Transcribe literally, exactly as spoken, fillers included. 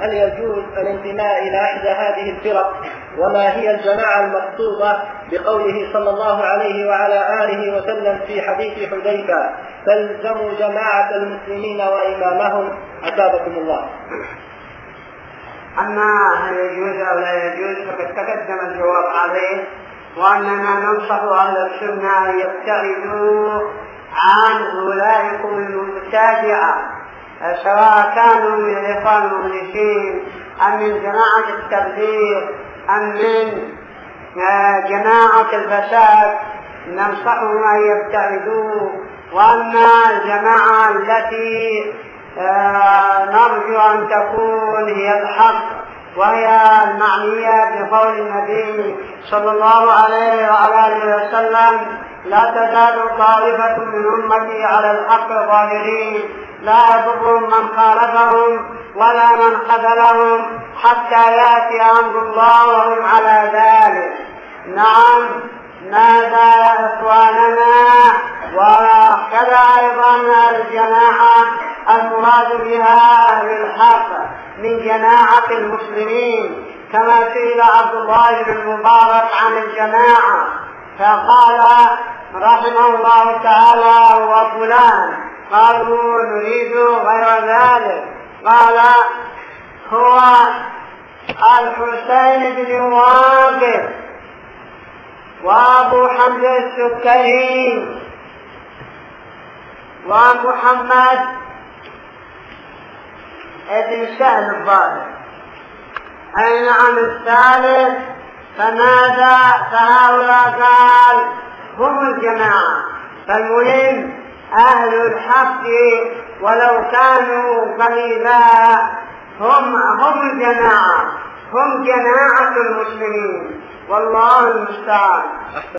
هل يجوز الانتماء إلى إحدى هذه الفرق؟ وما هي الجماعة المقصودة بقوله صلى الله عليه وعلى آله وسلم في حديث حذيفة: فالزموا جماعة المسلمين وإمامهم؟ أثابكم الله. أما هل يجوز أو لا يجوز فقد تقدم الجواب عليه، وأننا ننصح أهل السنة أن يبتعدوا عن أولئكم المبتدعة سواء كانوا من الإخوان المخلصين أم من جماعة التبليغ أم من جماعة الفساد، ننصحهم أن يبتعدوا. وأما الجماعة التي نرجو أن تكون هي الحق وهي المعنية بقول النبي صلى الله عليه وعلى آله وسلم: لا تزال طائفة من أمتي على الحق ظاهرين لا يضرهم من خالفهم ولا من خذلهم حتى يأتي أمر الله وهم على ذلك. نعم، ماذا يا إخواننا؟ وكذا أيضا الجماعة المراد بها أهل الحق من جماعة المسلمين، كما سئل عبد الله بن المبارك عن الجماعة فقال رحمه الله تعالى: هو فلان. قالوا: نريد غير ذلك. قال: هو الحسين بن واقف وأبو حمزة السكري ومحمد ابن سهل الظاهر. أي نعم الثالث. فماذا؟ فهؤلاء قال هم الجماعة. فالمهم أهل الحق ولو كانوا قليلا هم هم الجماعة، هم جماعة المسلمين، والله المستعان.